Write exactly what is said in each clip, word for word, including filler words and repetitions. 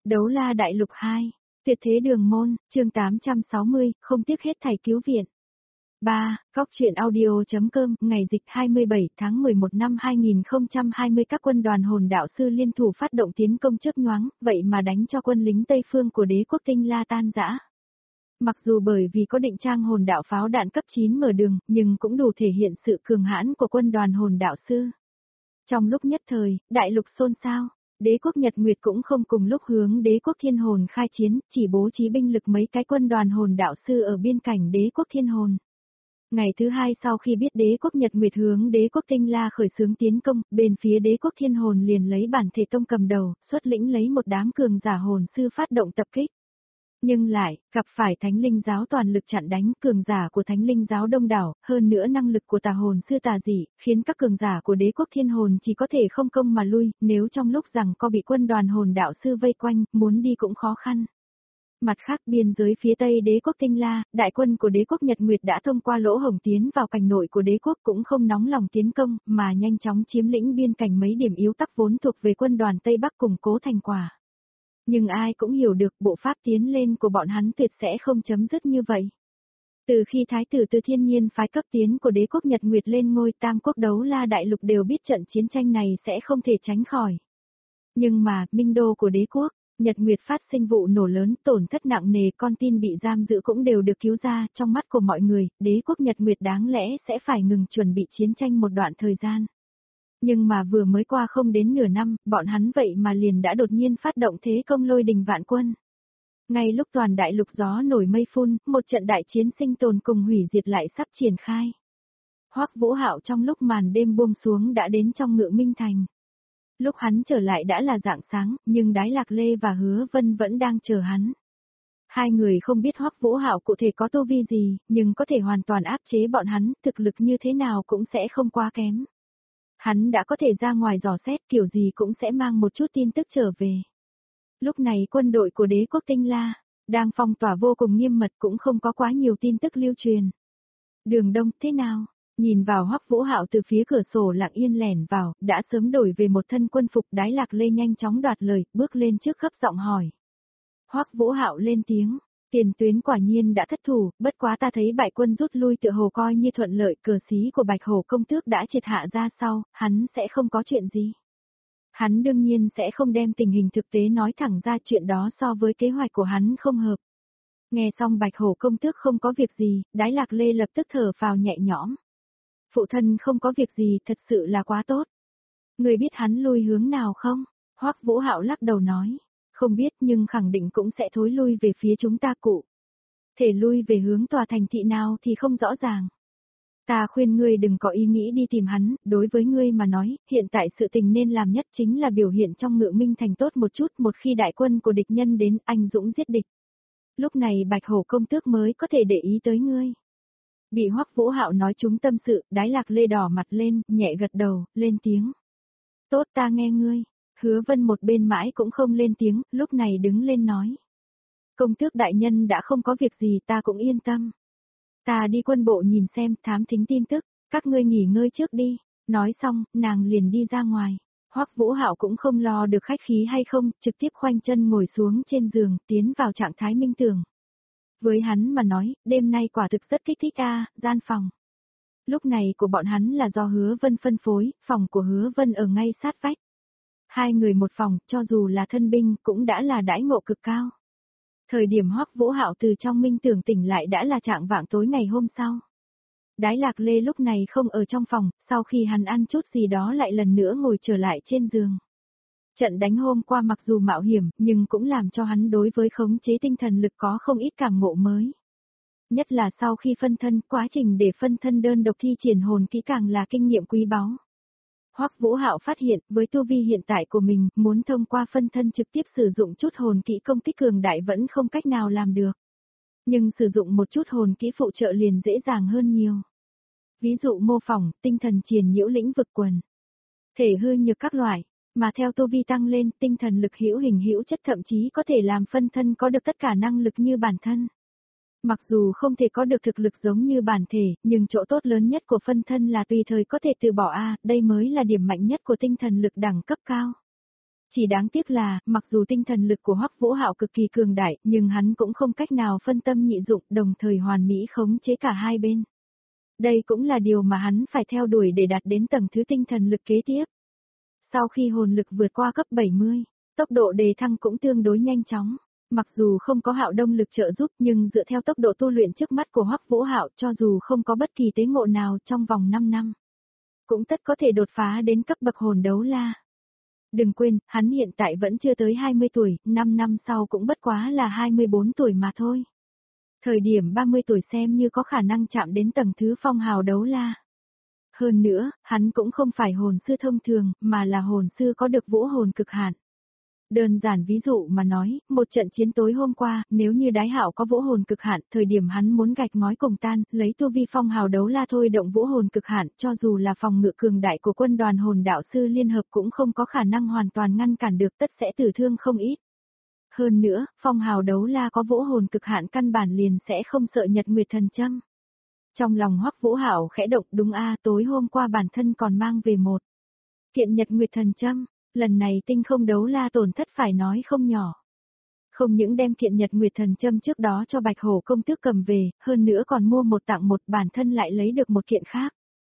Đấu la đại lục hai, tuyệt thế đường môn, chương tám trăm sáu mươi, không tiếc hết thảy cứu viện. ba. Góc truyện audio.com, ngày dịch hai mươi bảy tháng mười một năm hai nghìn không trăm hai mươi các quân đoàn hồn đạo sư liên thủ phát động tiến công chớp nhoáng, vậy mà đánh cho quân lính Tây phương của đế quốc Tinh La tan rã. Mặc dù bởi vì có định trang hồn đạo pháo đạn cấp chín mở đường, nhưng cũng đủ thể hiện sự cường hãn của quân đoàn hồn đạo sư. Trong lúc nhất thời, đại lục xôn xao. Đế quốc Nhật Nguyệt cũng không cùng lúc hướng đế quốc Thiên Hồn khai chiến, chỉ bố trí binh lực mấy cái quân đoàn hồn đạo sư ở biên cảnh đế quốc Thiên Hồn. Ngày thứ hai sau khi biết đế quốc Nhật Nguyệt hướng đế quốc Tinh La khởi xướng tiến công, bên phía đế quốc Thiên Hồn liền lấy bản thể tông cầm đầu, xuất lĩnh lấy một đám cường giả hồn sư phát động tập kích. Nhưng lại, gặp phải Thánh Linh giáo toàn lực chặn đánh, cường giả của Thánh Linh giáo đông đảo, hơn nữa năng lực của tà hồn sư tà dị, khiến các cường giả của đế quốc Thiên Hồn chỉ có thể không công mà lui, nếu trong lúc rằng có bị quân đoàn hồn đạo sư vây quanh, muốn đi cũng khó khăn. Mặt khác biên giới phía tây đế quốc Tinh La, đại quân của đế quốc Nhật Nguyệt đã thông qua lỗ hổng tiến vào cảnh nội của đế quốc cũng không nóng lòng tiến công, mà nhanh chóng chiếm lĩnh biên cảnh mấy điểm yếu tắc vốn thuộc về quân đoàn Tây Bắc củng cố thành quả. Nhưng ai cũng hiểu được bộ pháp tiến lên của bọn hắn tuyệt sẽ không chấm dứt như vậy. Từ khi Thái tử Từ Thiên Nhiên phái cấp tiến của đế quốc Nhật Nguyệt lên ngôi tam quốc đấu la đại lục đều biết trận chiến tranh này sẽ không thể tránh khỏi. Nhưng mà, minh đô của đế quốc, Nhật Nguyệt phát sinh vụ nổ lớn, tổn thất nặng nề, con tin bị giam giữ cũng đều được cứu ra, trong mắt của mọi người, đế quốc Nhật Nguyệt đáng lẽ sẽ phải ngừng chuẩn bị chiến tranh một đoạn thời gian. Nhưng mà vừa mới qua không đến nửa năm, bọn hắn vậy mà liền đã đột nhiên phát động thế công lôi đình vạn quân. Ngay lúc toàn đại lục gió nổi mây phun, một trận đại chiến sinh tồn cùng hủy diệt lại sắp triển khai. Hoắc Vũ Hạo trong lúc màn đêm buông xuống đã đến trong Ngự Minh Thành. Lúc hắn trở lại đã là rạng sáng, nhưng Đái Lạc Lê và Hứa Vân vẫn đang chờ hắn. Hai người không biết Hoắc Vũ Hạo cụ thể có tu vi gì, nhưng có thể hoàn toàn áp chế bọn hắn, thực lực như thế nào cũng sẽ không quá kém. Hắn đã có thể ra ngoài dò xét, kiểu gì cũng sẽ mang một chút tin tức trở về. Lúc này quân đội của đế quốc Tinh La, đang phong tỏa vô cùng nghiêm mật cũng không có quá nhiều tin tức lưu truyền. Đường Đông, thế nào? Nhìn vào Hoắc Vũ Hạo từ phía cửa sổ lặng yên lẻn vào, đã sớm đổi về một thân quân phục. Đái Lạc Lê nhanh chóng đoạt lời, bước lên trước gấp giọng hỏi. Hoắc Vũ Hạo lên tiếng. Tiền tuyến quả nhiên đã thất thủ, bất quá ta thấy bại quân rút lui tựa hồ coi như thuận lợi, cờ xí của Bạch Hổ công tước đã triệt hạ ra sau, hắn sẽ không có chuyện gì. Hắn đương nhiên sẽ không đem tình hình thực tế nói thẳng ra, chuyện đó so với kế hoạch của hắn không hợp. Nghe xong Bạch Hổ công tước không có việc gì, Đái Lạc Lê lập tức thở phào nhẹ nhõm. Phụ thân không có việc gì, thật sự là quá tốt. Người biết hắn lui hướng nào không? Hoắc Vũ Hạo lắc đầu nói. Không biết nhưng khẳng định cũng sẽ thối lui về phía chúng ta cụ. Thể lui về hướng tòa thành thị nào thì không rõ ràng. Ta khuyên ngươi đừng có ý nghĩ đi tìm hắn, đối với ngươi mà nói, hiện tại sự tình nên làm nhất chính là biểu hiện trong Ngự Minh Thành tốt một chút, một khi đại quân của địch nhân đến, anh dũng giết địch. Lúc này Bạch Hổ công tước mới có thể để ý tới ngươi. Bị Hoắc Vũ Hạo nói trúng tâm sự, Đái Lạc Lê đỏ mặt lên, nhẹ gật đầu, lên tiếng. Tốt, ta nghe ngươi. Hứa Vân một bên mãi cũng không lên tiếng, lúc này đứng lên nói. Công tước đại nhân đã không có việc gì, ta cũng yên tâm. Ta đi quân bộ nhìn xem, thám thính tin tức, các ngươi nghỉ ngơi trước đi. Nói xong, nàng liền đi ra ngoài. Hoắc Vũ Hạo cũng không lo được khách khí hay không, trực tiếp khoanh chân ngồi xuống trên giường, tiến vào trạng thái minh tưởng. Với hắn mà nói, đêm nay quả thực rất kích thích a, gian phòng. Lúc này của bọn hắn là do Hứa Vân phân phối, phòng của Hứa Vân ở ngay sát vách. Hai người một phòng, cho dù là thân binh, cũng đã là đãi ngộ cực cao. Thời điểm Hoắc Vũ Hạo từ trong minh tưởng tỉnh lại đã là trạng vạng tối ngày hôm sau. Đái Lạc Lê lúc này không ở trong phòng, sau khi hắn ăn chút gì đó lại lần nữa ngồi trở lại trên giường. Trận đánh hôm qua mặc dù mạo hiểm, nhưng cũng làm cho hắn đối với khống chế tinh thần lực có không ít cảm ngộ mới. Nhất là sau khi phân thân, quá trình để phân thân đơn độc thi triển hồn kỹ càng là kinh nghiệm quý báu. Hoắc Vũ Hạo phát hiện, với tu vi hiện tại của mình, muốn thông qua phân thân trực tiếp sử dụng chút hồn kỹ công kích cường đại vẫn không cách nào làm được. Nhưng sử dụng một chút hồn kỹ phụ trợ liền dễ dàng hơn nhiều. Ví dụ mô phỏng, tinh thần triền nhiễu lĩnh vực quần, thể hư nhược các loại, mà theo tu vi tăng lên, tinh thần lực hữu hình hữu chất thậm chí có thể làm phân thân có được tất cả năng lực như bản thân. Mặc dù không thể có được thực lực giống như bản thể, nhưng chỗ tốt lớn nhất của phân thân là tùy thời có thể từ bỏ a, đây mới là điểm mạnh nhất của tinh thần lực đẳng cấp cao. Chỉ đáng tiếc là, mặc dù tinh thần lực của Hoắc Vũ Hạo cực kỳ cường đại, nhưng hắn cũng không cách nào phân tâm nhị dụng, đồng thời hoàn mỹ khống chế cả hai bên. Đây cũng là điều mà hắn phải theo đuổi để đạt đến tầng thứ tinh thần lực kế tiếp. Sau khi hồn lực vượt qua cấp bảy mươi, tốc độ đề thăng cũng tương đối nhanh chóng. Mặc dù không có Hạo Đông lực trợ giúp, nhưng dựa theo tốc độ tu luyện trước mắt của Hoắc Vũ Hạo, cho dù không có bất kỳ tế ngộ nào trong vòng năm năm, cũng tất có thể đột phá đến cấp bậc hồn đấu la. Đừng quên, hắn hiện tại vẫn chưa tới hai mươi tuổi, năm năm sau cũng bất quá là hai mươi bốn tuổi mà thôi. Thời điểm ba mươi tuổi xem như có khả năng chạm đến tầng thứ phong hào đấu la. Hơn nữa, hắn cũng không phải hồn sư thông thường, mà là hồn sư có được vũ hồn cực hạn. Đơn giản ví dụ mà nói, một trận chiến tối hôm qua, nếu như Đái Hạo có vũ hồn cực hạn, thời điểm hắn muốn gạch ngói cùng tan, lấy tu vi phong hào đấu la thôi động vũ hồn cực hạn, cho dù là phòng ngự cường đại của quân đoàn hồn đạo sư liên hợp cũng không có khả năng hoàn toàn ngăn cản được, tất sẽ tử thương không ít. Hơn nữa, phong hào đấu la có vũ hồn cực hạn căn bản liền sẽ không sợ Nhật Nguyệt Thần Châm. Trong lòng Hoắc Vũ Hạo khẽ động, đúng a, tối hôm qua bản thân còn mang về một kiện Nhật Nguyệt Thần Châm. Lần này tinh không đấu la tổn thất phải nói không nhỏ. Không những đem kiện Nhật Nguyệt Thần Châm trước đó cho Bạch Hổ công tước cầm về, hơn nữa còn mua một tặng một, bản thân lại lấy được một kiện khác.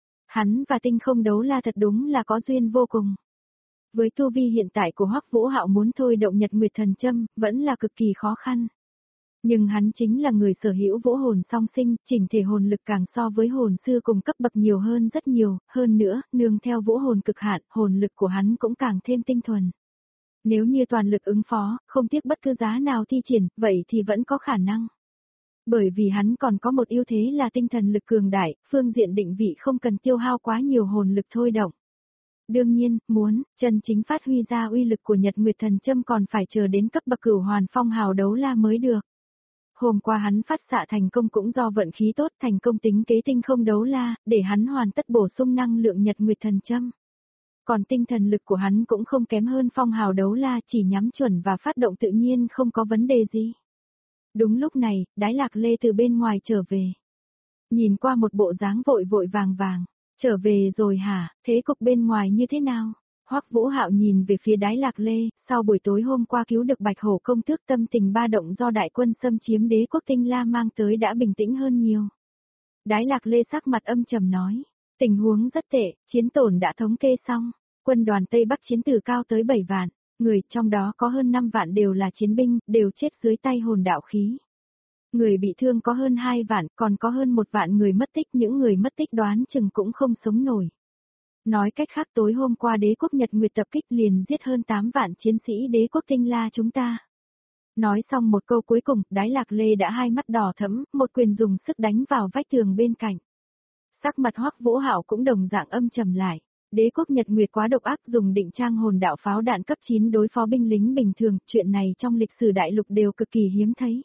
Hắn và tinh không đấu la thật đúng là có duyên vô cùng. Với tu vi hiện tại của Hoắc Vũ Hạo muốn thôi động Nhật Nguyệt Thần Châm, vẫn là cực kỳ khó khăn. Nhưng hắn chính là người sở hữu vũ hồn song sinh, chỉnh thể hồn lực càng so với hồn sư cùng cấp bậc nhiều hơn rất nhiều, hơn nữa, nương theo vũ hồn cực hạn, hồn lực của hắn cũng càng thêm tinh thuần. Nếu như toàn lực ứng phó, không tiếc bất cứ giá nào thi triển, vậy thì vẫn có khả năng. Bởi vì hắn còn có một ưu thế là tinh thần lực cường đại, phương diện định vị không cần tiêu hao quá nhiều hồn lực thôi động. Đương nhiên, muốn chân chính phát huy ra uy lực của Nhật Nguyệt Thần Châm còn phải chờ đến cấp bậc cửu hoàn phong hào đấu la mới được. Hôm qua hắn phát xạ thành công cũng do vận khí tốt, thành công tính kế tinh không đấu la, để hắn hoàn tất bổ sung năng lượng Nhật Nguyệt Thần Châm. Còn tinh thần lực của hắn cũng không kém hơn phong hào đấu la, chỉ nhắm chuẩn và phát động tự nhiên không có vấn đề gì. Đúng lúc này, Đái Lạc Lê từ bên ngoài trở về. Nhìn qua một bộ dáng vội vội vàng vàng, trở về rồi hả, thế cục bên ngoài như thế nào? Hoắc Vũ Hạo nhìn về phía Đái Lạc Lê, sau buổi tối hôm qua cứu được Bạch Hổ công tước, tâm tình ba động do đại quân xâm chiếm đế quốc Tinh La mang tới đã bình tĩnh hơn nhiều. Đái Lạc Lê sắc mặt âm trầm nói, tình huống rất tệ, chiến tổn đã thống kê xong, quân đoàn Tây Bắc chiến tử cao tới bảy vạn, người trong đó có hơn năm vạn đều là chiến binh, đều chết dưới tay hồn đạo khí. Người bị thương có hơn hai vạn, còn có hơn một vạn người mất tích, những người mất tích đoán chừng cũng không sống nổi. Nói cách khác tối hôm qua đế quốc Nhật Nguyệt tập kích liền giết hơn tám vạn chiến sĩ đế quốc Tinh La chúng ta. Nói xong một câu cuối cùng, Đái Lạc Lê đã hai mắt đỏ thẫm, một quyền dùng sức đánh vào vách tường bên cạnh. Sắc mặt Hoắc Vũ Hạo cũng đồng dạng âm trầm lại. Đế quốc Nhật Nguyệt quá độc ác, dùng định trang hồn đạo pháo đạn cấp chín đối phó binh lính bình thường, chuyện này trong lịch sử đại lục đều cực kỳ hiếm thấy.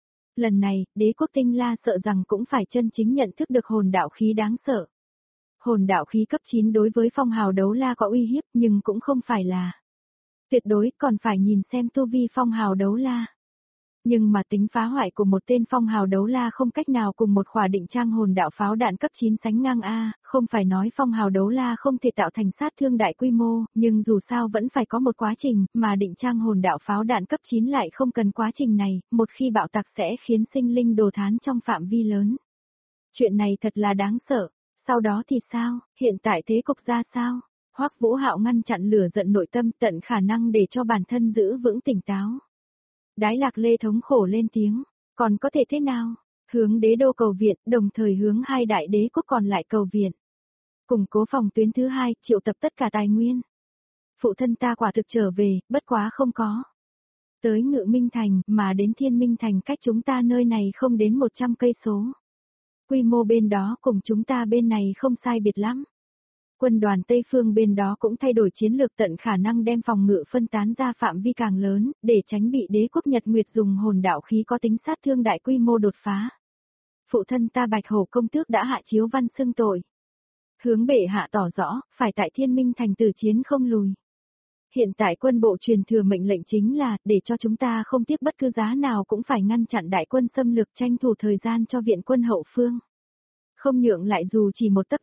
Lần này, đế quốc Tinh La sợ rằng cũng phải chân chính nhận thức được hồn đạo khí đáng sợ. Hồn đạo khí cấp chín đối với phong hào đấu la có uy hiếp nhưng cũng không phải là tuyệt đối, còn phải nhìn xem tu vi phong hào đấu la. Nhưng mà tính phá hoại của một tên phong hào đấu la không cách nào cùng một khỏa định trang hồn đạo pháo đạn cấp chín sánh ngang a, không phải nói phong hào đấu la không thể tạo thành sát thương đại quy mô, nhưng dù sao vẫn phải có một quá trình, mà định trang hồn đạo pháo đạn cấp chín lại không cần quá trình này, một khi bạo tạc sẽ khiến sinh linh đồ thán trong phạm vi lớn. Chuyện này thật là đáng sợ. Sau đó thì sao, hiện tại thế cục ra sao? Hoắc Vũ Hạo ngăn chặn lửa giận nội tâm, tận khả năng để cho bản thân giữ vững tỉnh táo. Đái Lạc Lê thống khổ lên tiếng, còn có thể thế nào? Hướng đế đô cầu viện, đồng thời hướng hai đại đế quốc còn lại cầu viện. Củng cố phòng tuyến thứ hai, triệu tập tất cả tài nguyên. Phụ thân ta quả thực trở về, bất quá không có. Tới Ngự Minh Thành, mà đến Thiên Minh Thành cách chúng ta nơi này không đến một trăm cây số. Quy mô bên đó cùng chúng ta bên này không sai biệt lắm. Quân đoàn Tây Phương bên đó cũng thay đổi chiến lược, tận khả năng đem phòng ngự phân tán ra phạm vi càng lớn, để tránh bị đế quốc Nhật Nguyệt dùng hồn đạo khí có tính sát thương đại quy mô đột phá. Phụ thân ta Bạch Hổ công tước đã hạ chiếu văn xưng tội. Hướng bệ hạ tỏ rõ, phải tại Thiên Minh Thành tử chiến không lùi. Hiện tại quân bộ truyền thừa mệnh lệnh chính là, để cho chúng ta không tiếc bất cứ giá nào cũng phải ngăn chặn đại quân xâm lược, tranh thủ thời gian cho viện quân hậu phương. Không nhượng lại dù chỉ một tấc đất,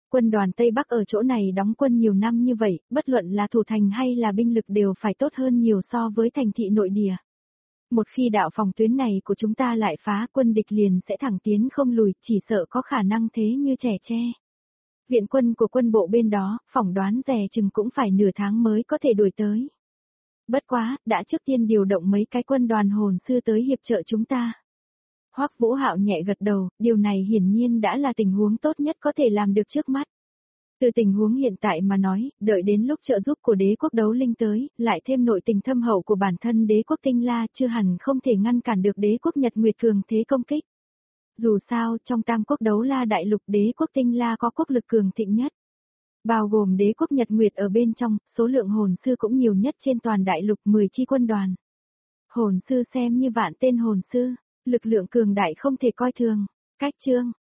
Quân đoàn Tây Bắc ở chỗ này đóng quân nhiều năm như vậy, bất luận là thủ thành hay là binh lực đều phải tốt hơn nhiều so với thành thị nội địa. Một khi đạo phòng tuyến này của chúng ta lại phá, quân địch liền sẽ thẳng tiến không lùi, chỉ sợ có khả năng thế như trẻ tre. Viện quân của quân bộ bên đó, phỏng đoán rẻ chừng cũng phải nửa tháng mới có thể đuổi tới. Bất quá, đã trước tiên điều động mấy cái quân đoàn hồn sư tới hiệp trợ chúng ta. Hoắc Vũ Hạo nhẹ gật đầu, điều này hiển nhiên đã là tình huống tốt nhất có thể làm được trước mắt. Từ tình huống hiện tại mà nói, đợi đến lúc trợ giúp của đế quốc đấu linh tới, lại thêm nội tình thâm hậu của bản thân đế quốc Tinh La chưa hẳn không thể ngăn cản được đế quốc Nhật Nguyệt cường thế công kích. Dù sao, trong tam quốc đấu la đại lục đế quốc Tinh La có quốc lực cường thịnh nhất. Bao gồm đế quốc Nhật Nguyệt ở bên trong, số lượng hồn sư cũng nhiều nhất trên toàn đại lục mười chi quân đoàn. Hồn sư xem như vạn tên hồn sư, lực lượng cường đại không thể coi thường. Cách chương